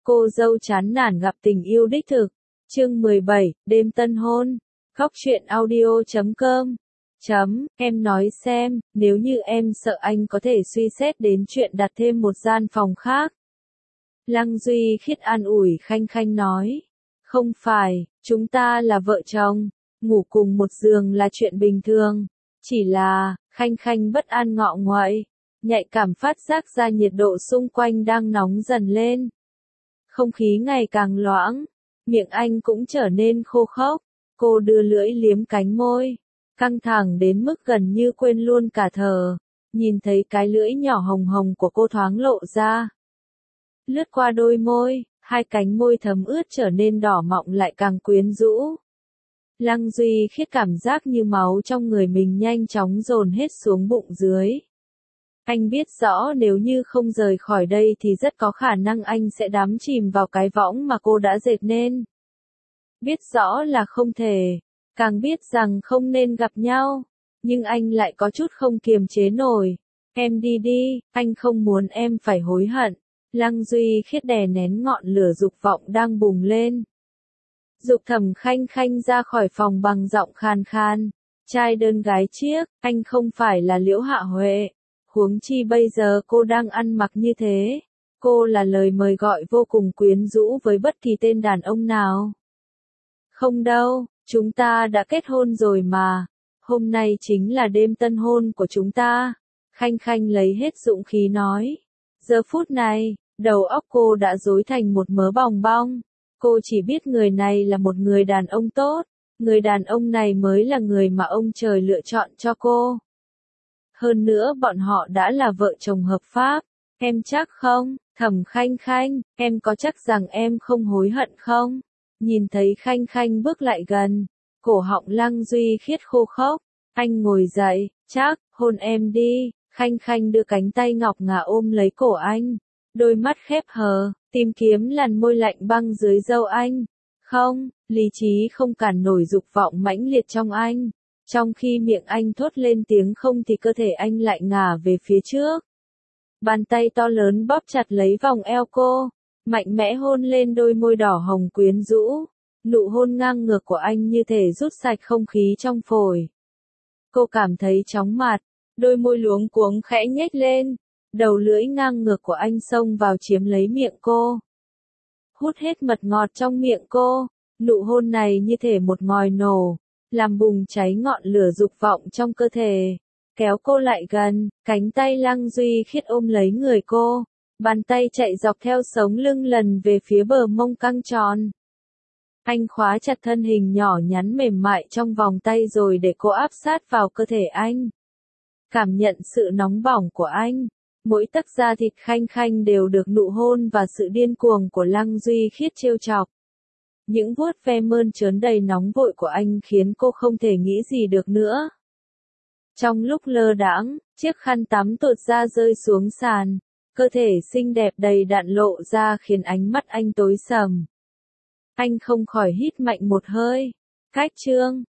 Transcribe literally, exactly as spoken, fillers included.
Cô dâu chán nản gặp tình yêu đích thực. Chương mười bảy, đêm tân hôn. Khóc chuyện audio chấm com. Chấm, em nói xem, nếu như em sợ anh có thể suy xét đến chuyện đặt thêm một gian phòng khác. Lăng Duy Khiết an ủi Khanh Khanh nói. Không phải, chúng ta là vợ chồng, ngủ cùng một giường là chuyện bình thường. Chỉ là, Khanh Khanh bất an ngọ nguậy, nhạy cảm phát giác ra nhiệt độ xung quanh đang nóng dần lên. Không khí ngày càng loãng, miệng anh cũng trở nên khô khốc. Cô đưa lưỡi liếm cánh môi, căng thẳng đến mức gần như quên luôn cả thở. Nhìn thấy cái lưỡi nhỏ hồng hồng của cô thoáng lộ ra. Lướt qua đôi môi, hai cánh môi thấm ướt trở nên đỏ mọng lại càng quyến rũ. Lăng Duy Khiết cảm giác như máu trong người mình nhanh chóng dồn hết xuống bụng dưới. Anh biết rõ nếu như không rời khỏi đây thì rất có khả năng anh sẽ đắm chìm vào cái võng mà cô đã dệt nên. Biết rõ là không thể, càng biết rằng không nên gặp nhau, nhưng anh lại có chút không kiềm chế nổi. Em đi đi, anh không muốn em phải hối hận. Lăng Duy Khiết đè nén ngọn lửa dục vọng đang bùng lên. Dục Thẩm Khanh Khanh ra khỏi phòng bằng giọng khàn khan. Trai đơn gái chiếc, anh không phải là Liễu Hạ Huệ. Huống chi bây giờ cô đang ăn mặc như thế. Cô là lời mời gọi vô cùng quyến rũ với bất kỳ tên đàn ông nào. Không đâu, chúng ta đã kết hôn rồi mà. Hôm nay chính là đêm tân hôn của chúng ta. Khanh Khanh lấy hết dũng khí nói. Giờ phút này, đầu óc cô đã rối thành một mớ bòng bong. Cô chỉ biết người này là một người đàn ông tốt. Người đàn ông này mới là người mà ông trời lựa chọn cho cô. Hơn nữa bọn họ đã là vợ chồng hợp pháp. Em chắc không, Thẩm Khanh Khanh, em có chắc rằng em không hối hận không? Nhìn thấy Khanh Khanh bước lại gần, cổ họng Lăng Duy Khiết khô khốc. Anh ngồi dậy, chắc, hôn em đi. Khanh Khanh đưa cánh tay ngọc ngà ôm lấy cổ anh. Đôi mắt khép hờ, tìm kiếm làn môi lạnh băng dưới râu anh. Không, lý trí không cản nổi dục vọng mãnh liệt trong anh. Trong khi miệng anh thốt lên tiếng không thì cơ thể anh lại ngả về phía trước. Bàn tay to lớn bóp chặt lấy vòng eo cô, mạnh mẽ hôn lên đôi môi đỏ hồng quyến rũ. Nụ hôn ngang ngược của anh như thể rút sạch không khí trong phổi. Cô cảm thấy chóng mặt, đôi môi luống cuống khẽ nhếch lên, đầu lưỡi ngang ngược của anh xông vào chiếm lấy miệng cô. Hút hết mật ngọt trong miệng cô, nụ hôn này như thể một ngòi nổ, làm bùng cháy ngọn lửa dục vọng trong cơ thể. Kéo cô lại gần, cánh tay Lăng Duy Khiết ôm lấy người cô, bàn tay chạy dọc theo sống lưng lần về phía bờ mông căng tròn. Anh khóa chặt thân hình nhỏ nhắn mềm mại trong vòng tay rồi để cô áp sát vào cơ thể anh. Cảm nhận sự nóng bỏng của anh, mỗi tấc da thịt Khanh Khanh đều được nụ hôn và sự điên cuồng của Lăng Duy Khiết trêu chọc. Những vuốt ve mơn trớn đầy nóng vội của anh khiến cô không thể nghĩ gì được nữa. Trong lúc lơ đãng, chiếc khăn tắm tuột ra rơi xuống sàn, cơ thể xinh đẹp đầy đặn lộ ra khiến ánh mắt anh tối sầm. Anh không khỏi hít mạnh một hơi. Cách chương